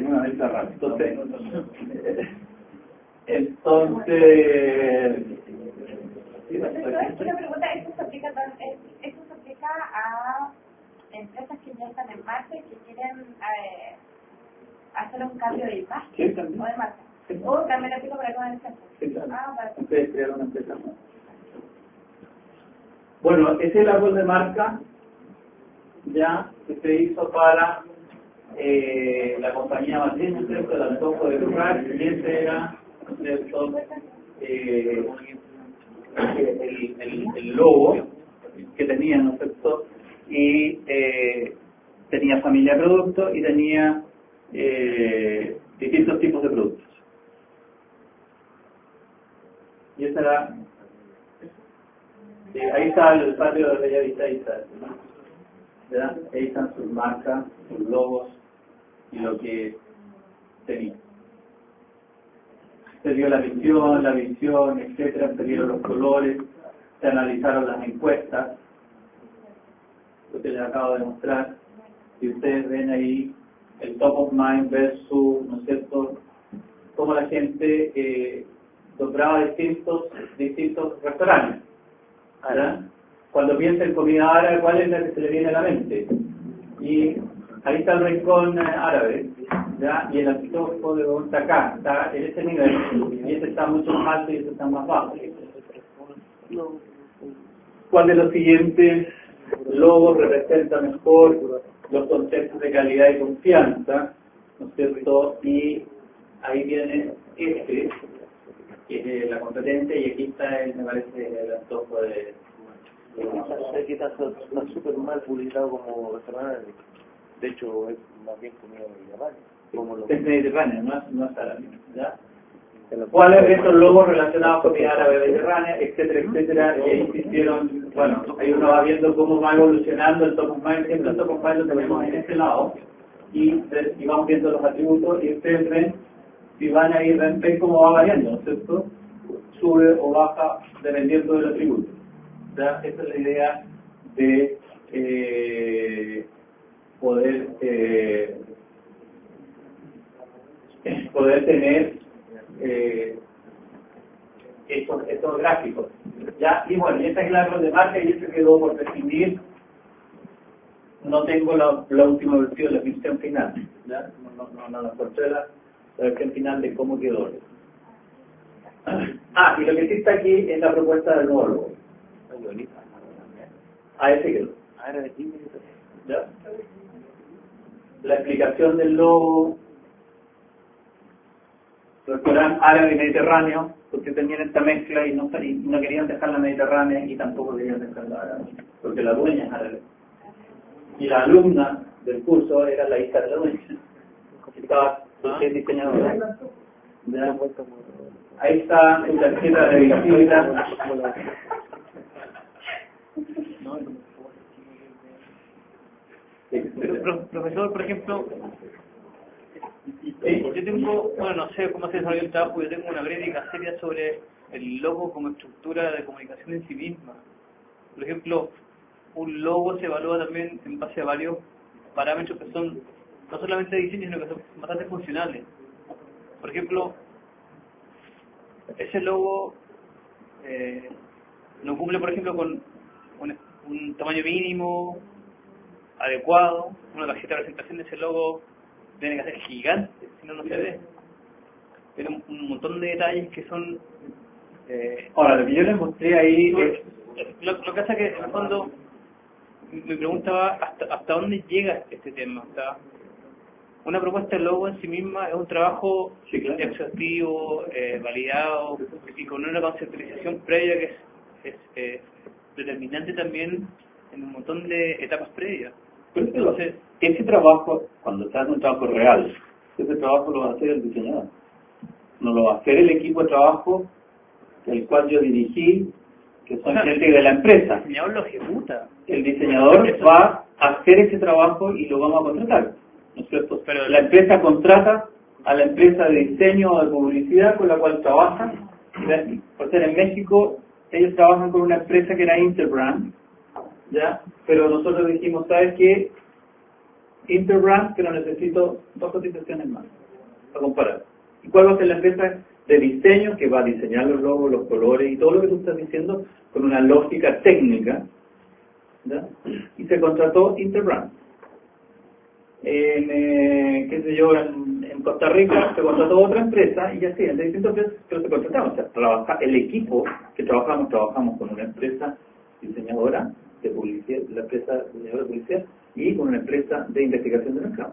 entonces una pregunta, ¿esto se aplica a empresas que ya están en marcha y que quieren hacer un cambio de imagen, sí, o de marca? ¿O también aplica para todas las empresas? Sí, claro. Para ustedes crearon una empresa. Bueno, ese es el árbol de marca ya que se hizo para la compañía matriz, ¿no es cierto?, el antojo de Urrac, y ese era, ¿no es cierto?, el logo que tenía, ¿no es cierto?, y tenía familia de productos y tenía distintos tipos de productos. Y esa era, ahí está el patio de Bellavista, ahí está, ¿no? ¿Verdad? Ahí están sus marcas, sus logos y lo que tenía. Se dio la visión, etcétera, se dieron los colores, se analizaron las encuestas, lo que les acabo de mostrar, y ustedes ven ahí el top of mind versus, ¿no es cierto?, cómo la gente compraba distintos restaurantes, ¿verdad? Cuando piensa en comida árabe, ¿cuál es la que se le viene a la mente? Y ahí está el rincón árabe, ¿ya? Y el antojo de Punta acá, está en ese nivel, y este está mucho más alto y este está más bajo. ¿Cuál de los siguientes logos representa mejor los conceptos de calidad y confianza? ¿No es cierto? Y ahí viene este, que es la competencia, y aquí está, me parece, el antojo de... Aquí está súper mal publicado como restaurante. De hecho, es más bien comida mediterránea. Es mediterránea, no es árabe, ¿ya? ¿Cuáles de estos logos relacionados con comida árabe mediterránea, etcétera, etcétera? Y ahí existieron, bueno, ahí uno va viendo cómo va evolucionando el top of mind, siempre el top of mind lo tenemos en este lado, y vamos viendo los atributos, y ustedes ven, si van a ir, ven cómo va variando, ¿no es cierto? Sube o baja dependiendo del atributo. ¿Ya? Esa es la idea de poder tener estos gráficos. ¿Ya? Y bueno, y esta es la árbol de marca, y esto quedó por definir. No tengo la última versión, la versión final. ¿Ya? No encontré la versión final de cómo quedó. Y lo que sí está aquí es la propuesta del nuevo logo. Ese quedó. ¿Ya? la explicación del logo, restaurante árabe y mediterráneo, porque tenían esta mezcla y no querían dejar la mediterránea y tampoco querían dejar la árabe, porque la dueña es árabe. Y la alumna del curso era la hija de la dueña. Estaba diseñadora. ¿Ya? Ahí está su tarjeta de visita. Profesor, por ejemplo, yo tengo, bueno, no sé cómo se desarrolló el trabajo, yo tengo una crítica seria sobre el logo como estructura de comunicación en sí misma. Por ejemplo, un logo se evalúa también en base a varios parámetros que son no solamente de diseño, sino que son bastante funcionales. Por ejemplo, ese logo no cumple, por ejemplo, con un tamaño mínimo adecuado. Una tarjeta de presentación de ese logo tiene que ser gigante, si no, no se ve. Tiene un montón de detalles que son... Ahora, lo que yo les mostré ahí Lo que pasa es que, en el fondo, me preguntaba hasta dónde llega este tema. O sea, una propuesta de logo en sí misma es un trabajo exhaustivo, validado, y con una conceptualización previa que es determinante también en un montón de etapas previas. Entonces, ese trabajo, cuando se hace un trabajo real, ese trabajo lo va a hacer el diseñador. No lo va a hacer el equipo de trabajo el cual yo dirigí, que son gente de la empresa. El diseñador lo ejecuta. El diseñador va a hacer ese trabajo y lo vamos a contratar, ¿no es cierto? Pero la empresa contrata a la empresa de diseño o de publicidad con la cual trabaja. Por ser en México, ellos trabajan con una empresa que era Interbrand, ¿ya? Pero nosotros dijimos, ¿sabes qué? Interbrand, pero necesito 2 cotizaciones más para comparar. ¿Y cuál va a ser la empresa de diseño que va a diseñar los logos, los colores y todo lo que tú estás diciendo con una lógica técnica? ¿Ya? Y se contrató Interbrand. Qué sé yo, en Costa Rica se contrató otra empresa y así, en distintas empresas, pero se contrataron. O sea, el equipo que trabajamos con una empresa diseñadora de publicidad, la empresa diseñadora de publicidad, y con una empresa de investigación de mercado.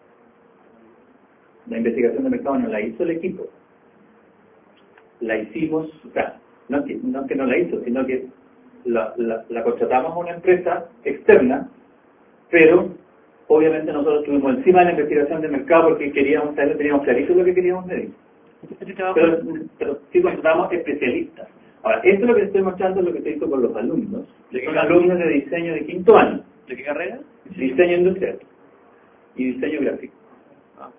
La investigación de mercado no la hizo el equipo, la hicimos, o sea, no que no la hizo, sino que la contratamos a una empresa externa, pero obviamente nosotros estuvimos encima de la investigación de mercado porque queríamos saber, teníamos clarito lo que queríamos medir. Pero sí contratamos especialistas. Ahora, esto es lo que estoy mostrando, es lo que se hizo con los alumnos. Son alumnos de diseño de 5º año. ¿De qué carrera? Diseño industrial y diseño gráfico. Ah.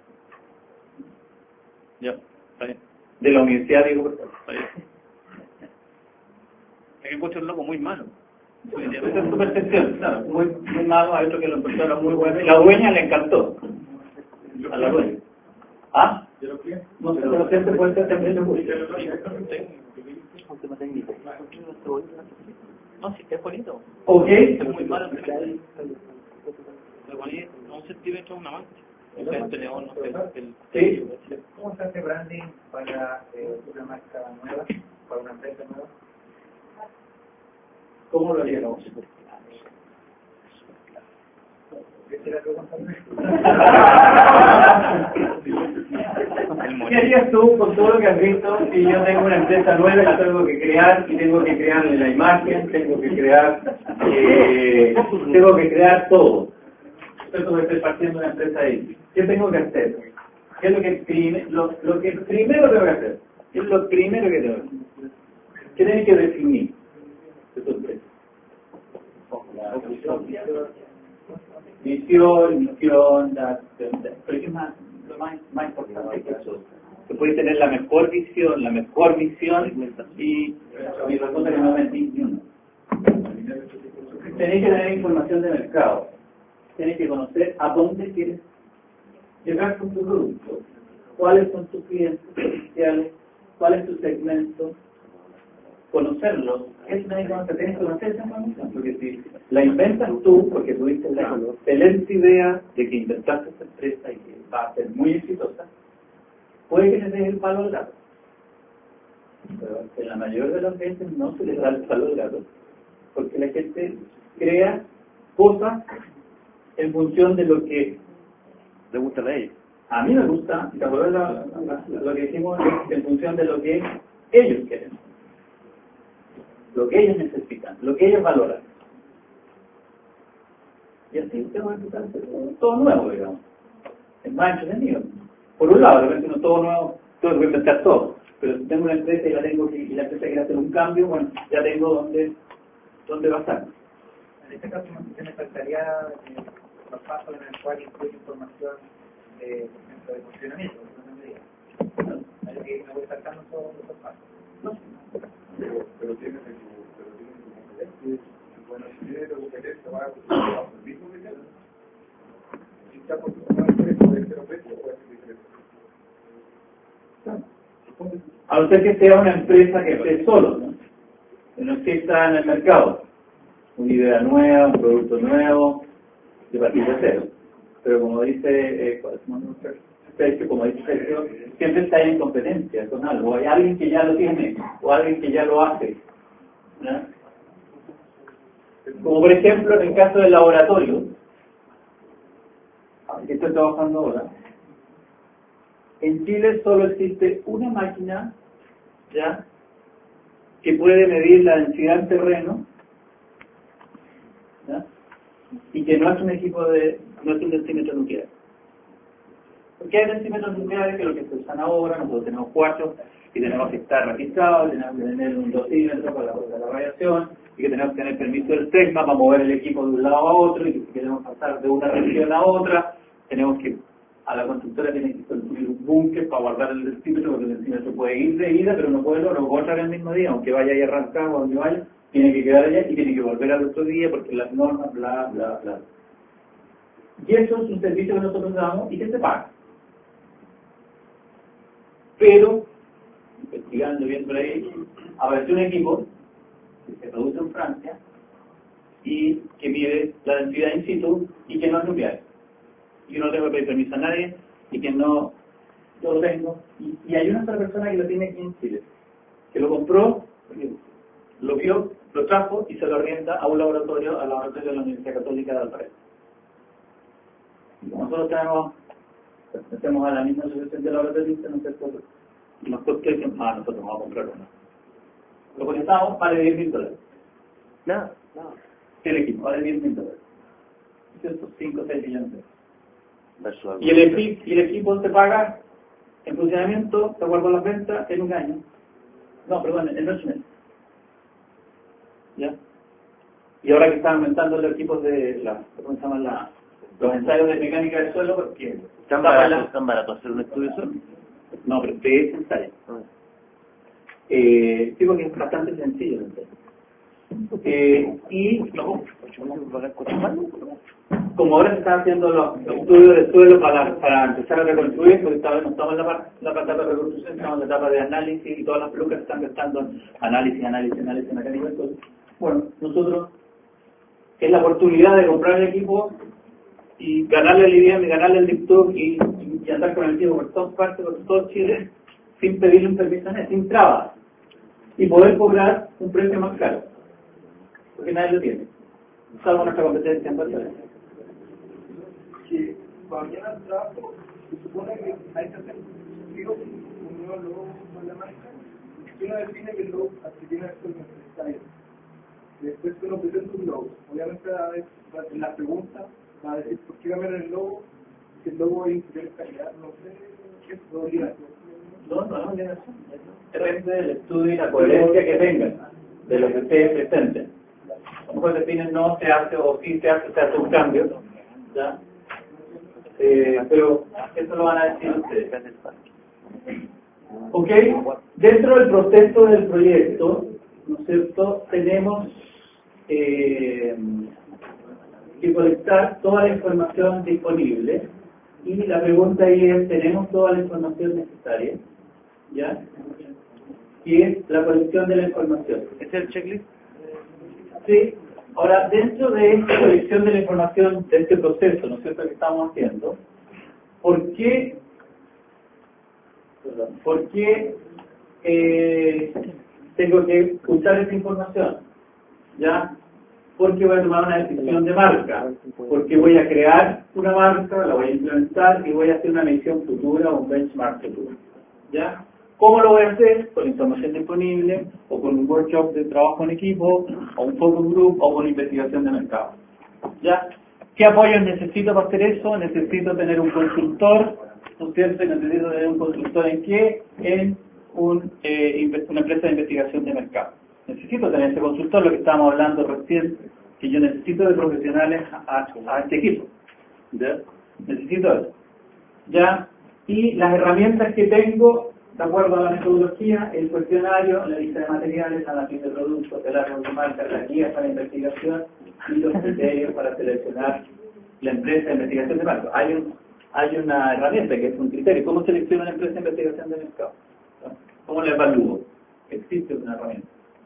Ya, está bien. De la Universidad de Diego. Está bien. Es que encuentro un loco muy malo. Esa es tu percepción, claro. Muy malo, hay otro que lo encontró muy bueno. Y la dueña le encantó. A la dueña. ¿Ah? No sé, pero siempre puede ser también de música. Un tema técnico. No, sí, es bonito. Ok. Es muy malo. Le poní 1 centímetro una mancha. El tenedor, no sé. Sí. ¿Cómo se hace branding para una marca nueva, para una empresa nueva? ¿Cómo lo haríamos? ¿Qué harías tú con todo lo que has visto si yo tengo una empresa nueva, la tengo que crear y tengo que crearle la imagen, tengo que crear todo? Entonces voy a estar partiendo una empresa ahí. ¿Qué tengo que hacer? ¿Qué es lo que primero tengo que hacer? ¿Qué es lo primero que tengo que hacer? ¿Qué tienes que definir de tu empresa? Misión, pero ¿qué es más? Lo más importante que eso. Se puede tener la mejor visión y resulta que no mentís ni uno. Tenéis que tener información de mercado. Tenéis que conocer a dónde quieres llegar con tu producto, cuáles son tus clientes potenciales, cuál es tu segmento, conocerlos. Es una información, tienes que conocer esa información, porque si la inventas tú, porque tuviste la excelente idea de que inventaste esta empresa y que va a ser muy exitosa, puede que le des el palo al gato. Pero en la mayoría de las veces no se le da el palo al gato, porque la gente crea cosas en función de lo que le gusta a ellos. A mí me gusta, ¿te acuerdas lo que dijimos? En función de lo que ellos quieren, lo que ellos necesitan, lo que ellos valoran. Y así usted va a empezar a hacer todo nuevo, digamos. Es más entretenido. Por un lado, de repente uno todo nuevo, todo voy a inventar todo. Pero si tengo una empresa y la empresa quiere hacer un cambio, bueno, ya tengo dónde basar. En este caso, se me faltaría los pasos en el cual incluye información de funcionamiento, hay que me voy saltando todos esos pasos. No. Pero tienes tu bueno, si tienes tu competencia, va a hacer el mismo que quieras. Si está por tu precio, puede ser precio o puede ser diferente. A no ser que sea una empresa que esté solo, ¿no? Que no exista en el mercado. Una idea nueva, un producto nuevo, de partir de cero. Pero como dice, como dice Sergio, siempre está en competencia con algo. Hay alguien que ya lo tiene o alguien que ya lo hace, ¿no? Como por ejemplo en el caso del laboratorio, que estoy trabajando ahora, en Chile solo existe una máquina ya que puede medir la densidad en terreno, ¿ya? Y que no es un equipo no es un dentímetro nuclear. Porque hay dentímetros nucleares que lo que se usan ahora, nosotros tenemos 4 y tenemos que estar registrados, tenemos que tener un dosímetro para la radiación y que tenemos que tener permiso del SECMA para mover el equipo de un lado a otro y que si queremos pasar de una región a otra, tenemos que, a la constructora tiene que construir un búnker para guardar el dentímetro, porque el dentímetro puede ir de ida, pero no puede traer el mismo día, aunque vaya ahí arrancado o donde vaya, tiene que quedar allá y tiene que volver al otro día porque las normas, bla, bla, bla. Y eso es un servicio que nosotros damos y que se paga. Pero, investigando, viendo ahí, apareció un equipo que se produce en Francia y que mide la densidad in situ y que no es nuclear. Y yo no tengo que pedir permiso a nadie y que no, yo lo tengo. Y hay una sola persona que lo tiene aquí en Chile, que lo compró, lo vio, lo trajo y se lo arrienda a un laboratorio, al laboratorio de la Universidad Católica de Valparaíso. Y como nosotros pertenecemos a la misma asociación de laboratoristas, nosotros nos costó y decimos, nosotros vamos a comprar uno. Lo conectamos, vale $10,000. Nada. El equipo vale $10,000. Estos 5 o 6 millones de pesos. Y Y el equipo se paga en funcionamiento, de acuerdo a las ventas, en un año. No, perdón, en 8 meses. ¿Ya? Y ahora que están aumentando los equipos de ¿cómo se llaman los ensayos de mecánica del suelo? Porque ¿Tan barato hacer un estudio solo? No, pero es ensayo. Sí, porque es bastante sencillo el ensayo. Y como ahora se están haciendo los estudios de suelo para empezar a reconstruir, porque todavía no estamos en la etapa de reconstrucción, estamos en la etapa de análisis y todas las pelucas están gastando análisis mecánico del suelo. Bueno, nosotros es la oportunidad de comprar el equipo y ganarle el IBM, ganarle el TikTok y andar con el equipo por todas partes, por todo Chile, sin pedirle un permiso a nadie, sin trabas, y poder cobrar un precio más caro, porque nadie lo tiene, salvo nuestra competencia en Barcelona. Que mañana al trabajo se supone que hay que hacer un nuevo logo con la marca, y uno define que el logo tiene que ser necesario. Después que uno presenta un logo, obviamente en la pregunta va a decir por qué cambiar el logo, si el logo es inferior calidad, no sé, qué es obligación. No, depende del estudio y la coherencia que tengan de lo que ustedes presenten. A lo mejor definen no se hace o sí se hace un cambio, ¿ya? Pero eso lo van a decir ustedes. Ok, dentro del proceso del proyecto, ¿no es cierto?, tenemos que colectar toda la información disponible y la pregunta ahí es, ¿tenemos toda la información necesaria? ¿Ya? Y es la colección de la información. ¿Ese es el checklist? Sí. Ahora, dentro de esta colección de la información, de este proceso, ¿no es cierto?, que estamos haciendo, ¿por qué tengo que usar esa información? ¿Ya? porque voy a tomar una decisión de marca, porque voy a crear una marca, la voy a implementar y voy a hacer una medición futura o un benchmark futuro. ¿Ya? ¿Cómo lo voy a hacer? Con información disponible, o con un workshop de trabajo en equipo, o un focus group, o con investigación de mercado. ¿Ya? ¿Qué apoyos necesito para hacer eso? Necesito tener un consultor, ¿no es cierto? Necesito tener un consultor ¿en qué? En una empresa de investigación de mercado. Necesito tener ese consultor, lo que estábamos hablando recién, que yo necesito de profesionales a este equipo. ¿Ya? Necesito eso. ¿Ya? Y las herramientas que tengo, de acuerdo a la metodología, el cuestionario, la lista de materiales, la matriz de productos, el árbol de marca, la guía para investigación y los criterios para seleccionar la empresa de investigación de mercado. Hay una herramienta que es un criterio. ¿Cómo selecciono una empresa de investigación de mercado? ¿Cómo la evalúo? Existe una herramienta.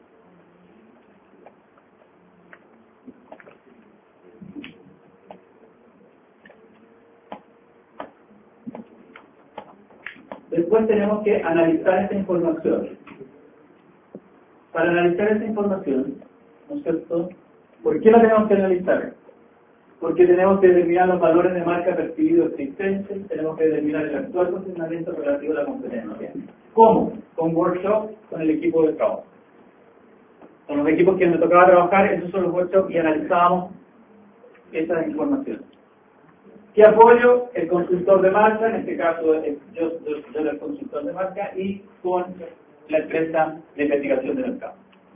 Después tenemos que analizar esta información. Para analizar esta información, ¿no es cierto? ¿Por qué la tenemos que analizar? Porque tenemos que determinar los valores de marca percibidos existentes, tenemos que determinar el actual funcionamiento relativo a la competencia. ¿Cómo? Con workshops, con el equipo de trabajo. Con los equipos que me tocaba trabajar, esos son los workshops y analizábamos esa información. ¿Qué apoyo? El consultor de marca, en este caso yo era el consultor de marca, y con la empresa de investigación de mercado.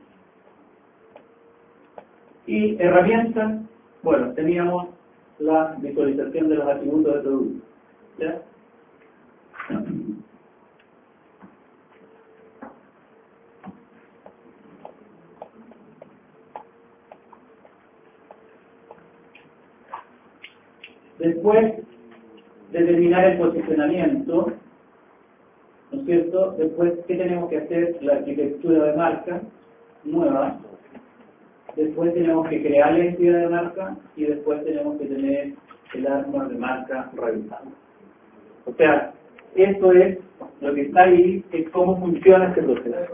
Y herramientas, bueno, teníamos la visualización de los atributos de producto. ¿Ya? Después, determinar el posicionamiento, ¿no es cierto? Después, ¿qué tenemos que hacer? La arquitectura de marca nueva. Después tenemos que crear la identidad de marca y después tenemos que tener el árbol de marca revisado. O sea, esto es lo que está ahí, es cómo funciona este proceso.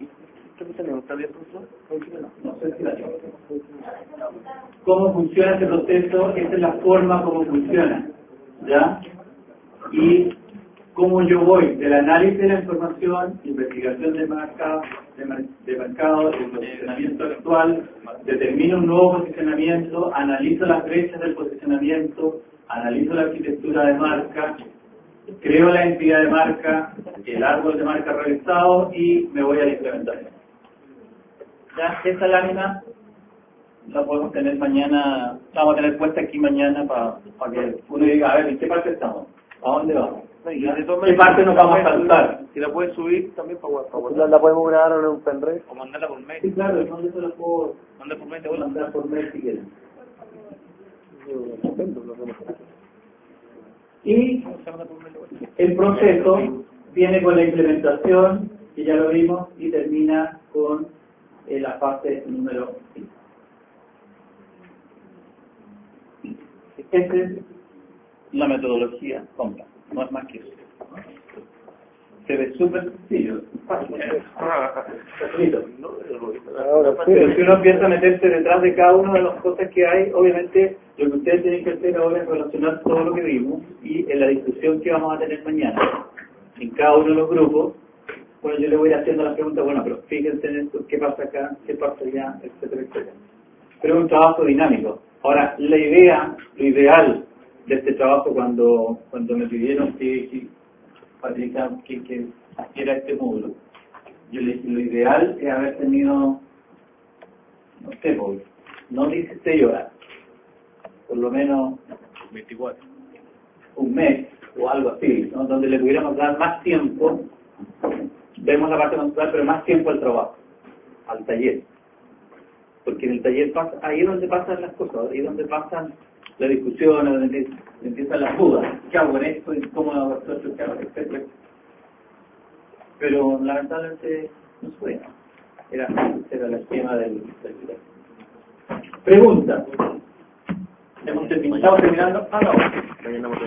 No sé si la tengo. ¿Cómo funciona este proceso? Esta es la forma como funciona. ¿Ya? Y cómo yo voy del análisis de la información, investigación de mercado, el posicionamiento actual, determino un nuevo posicionamiento, analizo las brechas del posicionamiento, analizo la arquitectura de marca, creo la entidad de marca, el árbol de marca revisado y me voy a la implementación. Ya, esta lámina la podemos tener mañana, la vamos a tener puesta aquí mañana para que uno diga, a ver, ¿en qué parte estamos? ¿A dónde vamos? ¿Qué parte nos vamos a saltar? Si la puedes subir también para ¿La podemos grabar en un pendrive? O mandarla por mail. Sí, claro, ¿dónde se la puedo Mandar por mail, te vuelvo. mandar por mail si quieren? Y el proceso viene con la implementación, que ya lo vimos, y termina con la fase número 5. Esta es la metodología compra, no es más que eso. Se ve súper sencillo, fácil. Pero si uno empieza a meterse detrás de cada una de las cosas que hay, obviamente lo que ustedes tienen que hacer ahora es relacionar todo lo que vimos y en la discusión que vamos a tener mañana, en cada uno de los grupos, bueno, yo le voy a ir haciendo las preguntas, bueno, pero fíjense en esto, qué pasa acá, qué pasa allá, etcétera, etcétera. Pero es un trabajo dinámico. Ahora, la idea, lo ideal de este trabajo cuando me pidieron que Patricia, que hiciera este módulo, yo le dije, lo ideal es haber tenido, no sé, no 16 horas, por lo menos 24. un mes o algo así, ¿no? Donde le pudiéramos dar más tiempo, vemos la parte conceptual, pero más tiempo al trabajo, al taller. Porque en el taller pasa, ahí es donde pasan las cosas, ahí es donde pasan las discusiones, donde empiezan las dudas. ¿Qué hago con esto? ¿Cómo hago esto? ¿Qué hago? Etcétera. Pero lamentablemente no se puede. Era el esquema del video. Pregunta. ¿Estamos terminando? Ah, no.